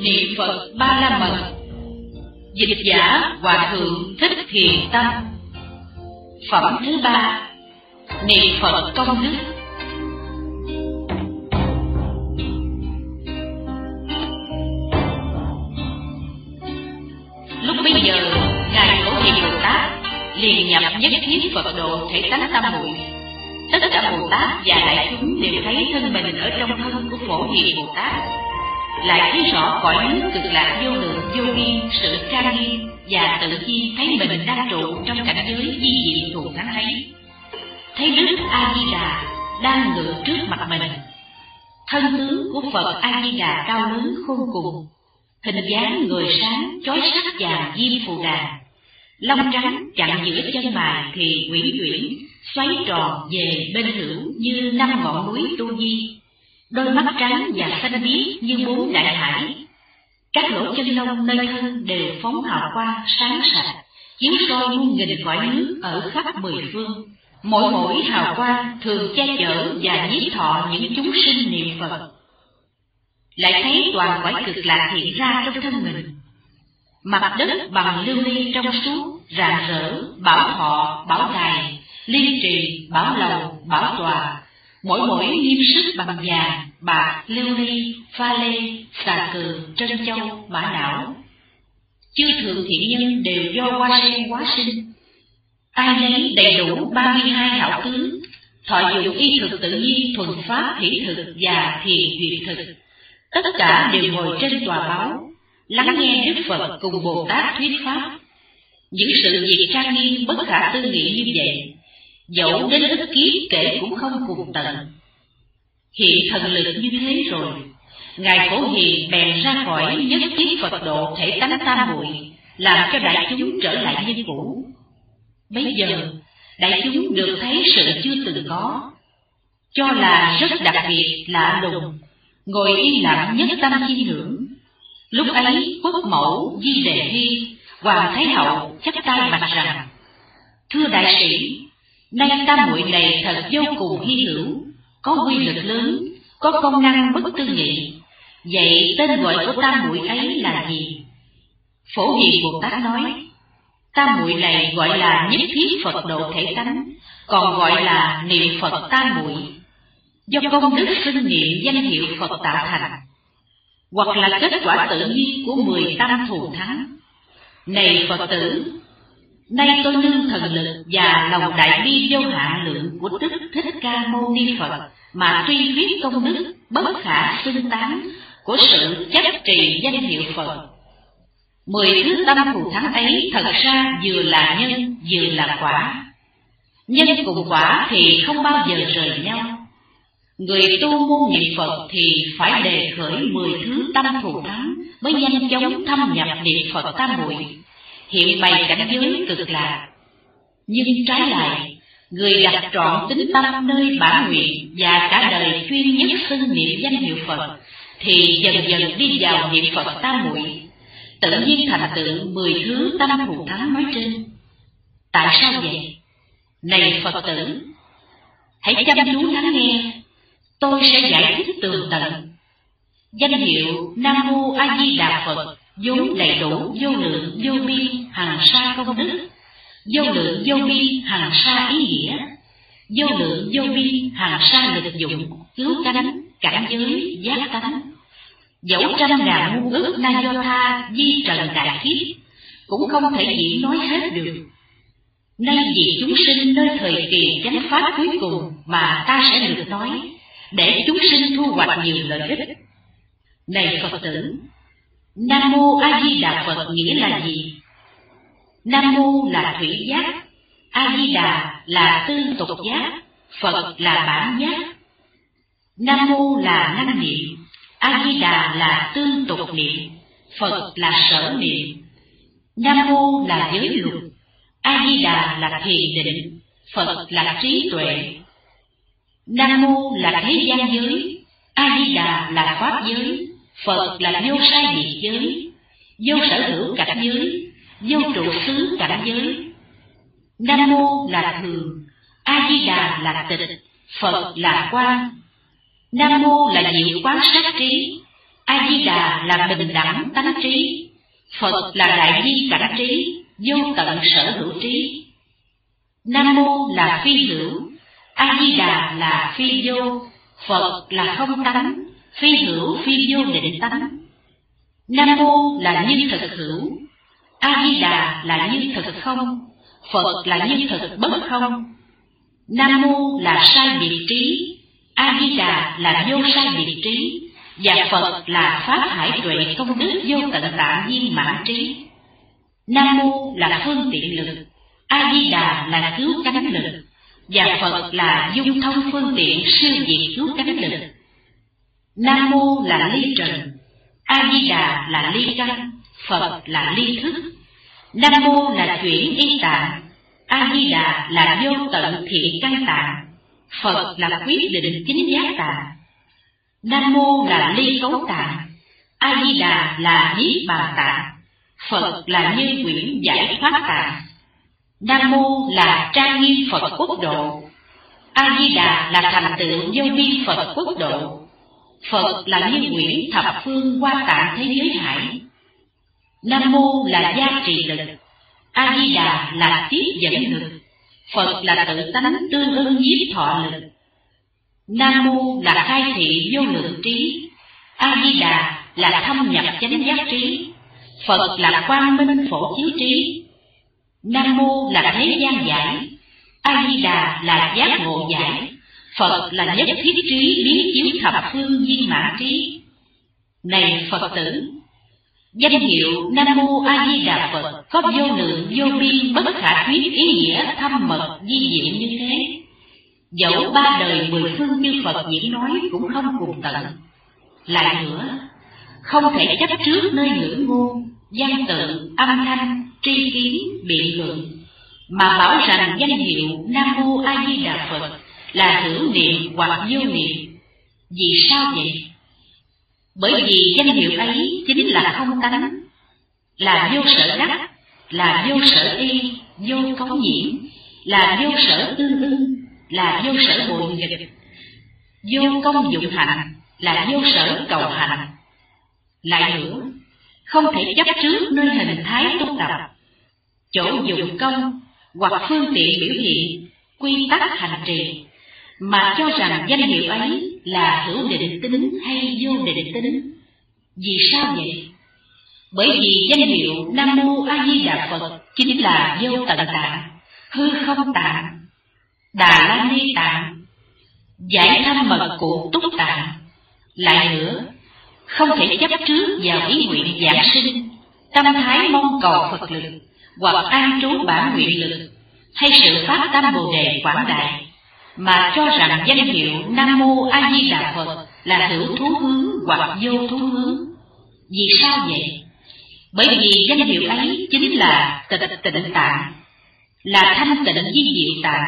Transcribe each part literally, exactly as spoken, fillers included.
Niệm Phật Ba La Mật. Dịch giả Hòa Thượng Thích Thiền Tâm. Phẩm thứ ba. Niệm Phật công đức. Lúc bấy giờ, ngài Phổ Hiền Bồ Tát liền nhập nhất thiết Phật độ thể tánh tam muội. Tất cả Bồ Tát và đại chúng đều thấy thân mình ở trong thân của Phổ Hiền Bồ Tát, lại thấy rõ cõi nước cực lạc vô lượng vô biên, sự trang nghiêm và tự nhiên thấy mình đang trụ trong cảnh giới di diệu thù thắng ấy. Thấy Đức A Di Đà đang ngự trước mặt mình. Thân tướng của Phật A Di Đà cao lớn khôn cùng, hình dáng người sáng chói sắc vàng diêm phù đà, lông trắng chặn giữa chân mày thì uyển chuyển xoáy tròn về bên hữu như năm ngọn núi Tu Di, đôi mắt trắng và xanh biếc như bốn đại hải. Các lỗ chân lông nơi thân đều phóng hào quang sáng sạch, chiếu soi muôn nghìn cõi nước ở khắp mười phương. Mỗi mỗi hào quang thường che chở và nhiếp thọ những chúng sinh niệm Phật. Lại thấy toàn cõi cực lạc hiện ra trong thân mình. Mặt đất bằng lưu ly trong suốt, rạng rỡ, bảo thọ, bảo đài, liên trì, bảo lầu, bảo tòa, mỗi mỗi nghiêm sức bằng vàng, bạc, lưu ly, pha lê, xà cừ, trân châu, mã não. Chư thượng thiện nhân đều do hoa sen hóa sinh. Ai nấy đầy đủ ba mươi hai hảo tướng, thọ dụng y thực tự nhiên, thuần pháp hỷ thực và thiền duyệt thực. Tất cả đều ngồi trên tòa báo, lắng nghe Đức Phật cùng Bồ Tát thuyết pháp. Những sự việc trang nghiêm bất khả tư nghị như vậy, dẫu đến ức kiếp kể cũng không cùng tận. Hiện thần lực như thế rồi, ngài Phổ Hiền bèn ra khỏi nhất thiết Phật độ thể tánh tam muội, làm cho đại chúng trở lại như cũ. Bấy giờ đại chúng được thấy sự chưa từng có, cho là rất đặc biệt lạ lùng, ngồi yên lặng nhất tâm chiêm ngưỡng. Lúc ấy quốc mẫu Di Đề Hy, Hoàng Thái Hậu chắp tay bạch rằng: thưa đại sĩ, nay tam muội này thật vô cùng hy hữu, có quy lực lớn, có công năng bất tư nghị. Vậy tên gọi của tam muội ấy là gì? Phổ Hiền Bồ Tát nói: tam muội này gọi là nhất thiết Phật độ thể tánh, còn gọi là niệm Phật tam muội, do công đức xưng niệm danh hiệu Phật tạo thành, hoặc là kết quả tự nhiên của mười tâm thù thắng. Này Phật tử, nay tôi nương thần lực và lòng đại bi vô hạn lượng của Đức Thích Ca Mâu Ni Phật mà tuy thuyết công đức bất khả xưng tán của sự chấp trì danh hiệu Phật. Mười thứ tâm thù thắng ấy thật ra vừa là nhân vừa là quả. Nhân cùng quả thì không bao giờ rời nhau. Người tu môn niệm Phật thì phải đề khởi mười thứ tâm thù thắng mới nhanh chóng thâm nhập niệm Phật tam muội, hiện bày cảnh giới cực lạc. Nhưng trái lại, người đặt trọn tính tâm nơi bản nguyện và cả đời chuyên nhất xưng niệm danh hiệu Phật thì dần dần đi vào niệm Phật tam muội, tự nhiên thành tựu mười thứ tâm thù thắng nói trên. Tại sao vậy? Này Phật tử, hãy chăm chú lắng nghe, tôi sẽ giải thích tường tận. Danh hiệu Nam Mô A Di Đà Phật vốn đầy đủ vô lượng vô biên hằng sa công đức, vô lượng vô biên hằng sa ý nghĩa, vô lượng vô biên hằng sa lực dụng, cứu cánh, cảnh giới, giác tánh. Dẫu trăm ngàn muôn ước na do tha di trần đại kiếp, cũng không thể diễn nói hết được. Nay vì chúng sinh nơi thời kỳ chánh pháp cuối cùng mà ta sẽ được nói, để chúng sinh thu hoạch nhiều lợi ích. Này Phật tử, Nam Mô A Di Đà Phật nghĩa là gì? Nam Mô là thủy giác, A Di Đà là tư tục giác, Phật là bản giác. Nam Mô là năng niệm, A Di Đà là tương tục niệm, Phật là sở niệm. Nam Mô là giới luật, A Di Đà là thiền định, Phật là trí tuệ. Nam Mô là thế gian giới, A Di Đà là pháp giới, Phật là vô sai biệt giới, vô sở hữu cảnh giới, vô trụ xứ cảnh giới. Nam Mô là thường, A Di Đà là tịch, Phật là quang. Nam Mô là diệu quán sát trí, A Di Đà là bình đẳng tánh trí, Phật là đại bi cảnh trí, vô tận sở hữu trí. Nam mô là phi hữu, A Di Đà là phi vô, Phật là không tánh, phi hữu phi vô định tánh. Nam mô là như thực hữu, A Di Đà là như thực không, Phật là như thực bất không. Nam mô là sai biệt trí, A Di Đà là vô sai biệt trí, và Phật là pháp hải tuệ công đức vô tận tạng viên mãn trí. Nam mô là phương tiện lực, A Di Đà là cứu cánh lực, và Phật là dung thông phương tiện siêu diệt cứu cánh lực. Nam mô là ly trần, A Di Đà là ly căn, Phật là ly thức. Nam mô là chuyển y tạng, A Di Đà là vô tận thiện căn tạng, Phật là quyết định chính giác tạng. Nam mô là ly cấu tạng, A Di Đà là niết bàn tạng, Phật là như quyển giải thoát tạng. Nam mô là trang nghiêm Phật quốc độ, A Di Đà là thành tựu vô biên Phật quốc độ, Phật là như quyển thập phương hoa tạng thế giới hải. Nam mô là gia trì lực, A Di Đà là tiếp dẫn lực, Phật là tự tánh tương ưng nhiếp thọ lực. Nam mô là khai thị vô lượng trí, A Di Đà là thâm nhập chánh giác trí, Phật là quang minh phổ chiếu trí. Nam mô là thế gian giải, A Di Đà là giác ngộ giải, Phật là nhất thiết trí biến chiếu thập phương viên mãn trí. Này Phật tử, danh hiệu Nam mô A Di Đà Phật có vô lượng vô biên bất khả thuyết ý nghĩa thâm mật di diệu như thế. Dẫu ba đời mười phương chư Phật diễn nói cũng không cùng tận. Lại nữa, không thể chấp trước nơi ngữ ngôn, văn tự, âm thanh, tri kiến, biện luận, mà bảo rằng danh hiệu Nam mô A Di Đà Phật là hữu niệm hoặc vô niệm. Vì sao vậy? Bởi vì danh hiệu ấy chính là không tánh, là vô sở đắc, là vô sở y, vô cấu nhiễm, là vô sở tương ưng, là vô sở bội nghịch, vô công dụng hạnh, là vô sở cầu hạnh. Lại nữa, không thể chấp trước nơi hình thái tu tập, chỗ dụng công hoặc phương tiện biểu hiện, quy tắc hành trì, mà cho rằng danh hiệu ấy là hữu định tính hay vô định tính. Vì sao vậy? Bởi vì danh hiệu Nam mô A Di Đà Phật chính là vô tận tạng, hư không tạng, Đà La Ni tạng, giải thâm mật cụ túc tạng. Lại nữa, không thể chấp trước vào ý nguyện giảng sinh, tâm thái mong cầu Phật lực, hoặc an trú bản nguyện lực, hay sự phát tâm Bồ đề quảng đại, mà cho rằng danh hiệu Nam mô A Di Đà Phật là hữu thú hướng hoặc vô thú hướng. Vì sao vậy? Bởi vì danh hiệu ấy chính là tịch tịnh tạng, là thanh tịnh di diệu tạng,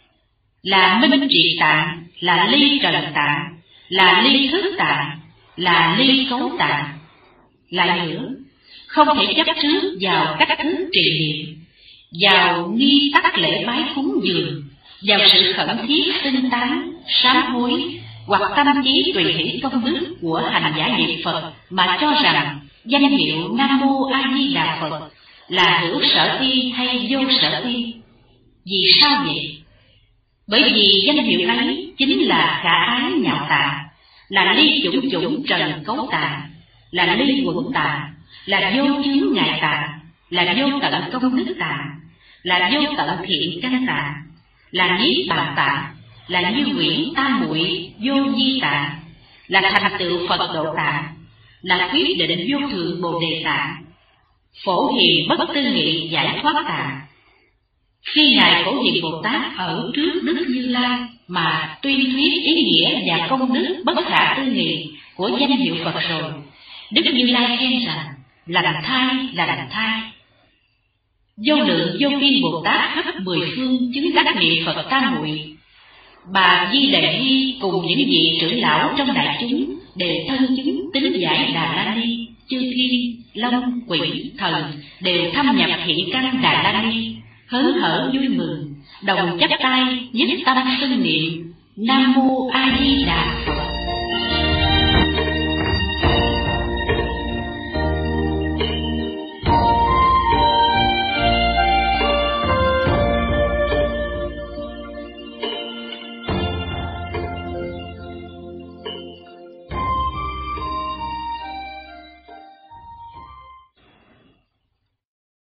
là minh triệt tạng, là ly trần tạng, là ly thức tạng, là ly cấu tạng. Lại nữa, không thể chấp trước vào cách thức trì niệm, vào nghi tắc lễ bái cúng dường, vào sự khẩn thiết tinh tán, sám hối, hoặc tâm trí tùy hỷ công đức của hành giả niệm Phật, mà cho rằng danh hiệu Nam mô A Di Đà Phật là hữu sở y hay vô sở y. Vì sao vậy? Bởi vì danh hiệu ấy chính là khả ái nhạo tạng, là ly chủng chủng trần cấu tạng, là ly quẩn tạng, là vô chướng ngại tạng, là vô tận công đức tạng, là vô tận thiện căn tạng, là niết bàn tạng, là như quyển tam muội vô di tạng, là thành tựu Phật độ tạng, là quyết định vô thượng Bồ đề tạng, phổ hiền bất tư nghị giải thoát tạng. Khi ngài Phổ Hiền Bồ Tát ở trước Đức Như Lai mà tuyên thuyết ý nghĩa và công đức bất khả tư nghị của danh hiệu Phật rồi, Đức Như Lai khen rằng lành thai, lành thai. Vô lượng vô biên Bồ Tát khắp mười phương chứng đắc niệm Phật tam muội. Bà Di Đề Nhi cùng những vị trưởng lão trong đại chúng đều thân chứng tính giải Đà La Ni, chư thiên, long, quỷ, thần đều thâm nhập hiện căn Đà La Ni, hớn hở vui mừng, đồng chắp tay nhất tâm xưng niệm Nam mô A Di Đà Phật.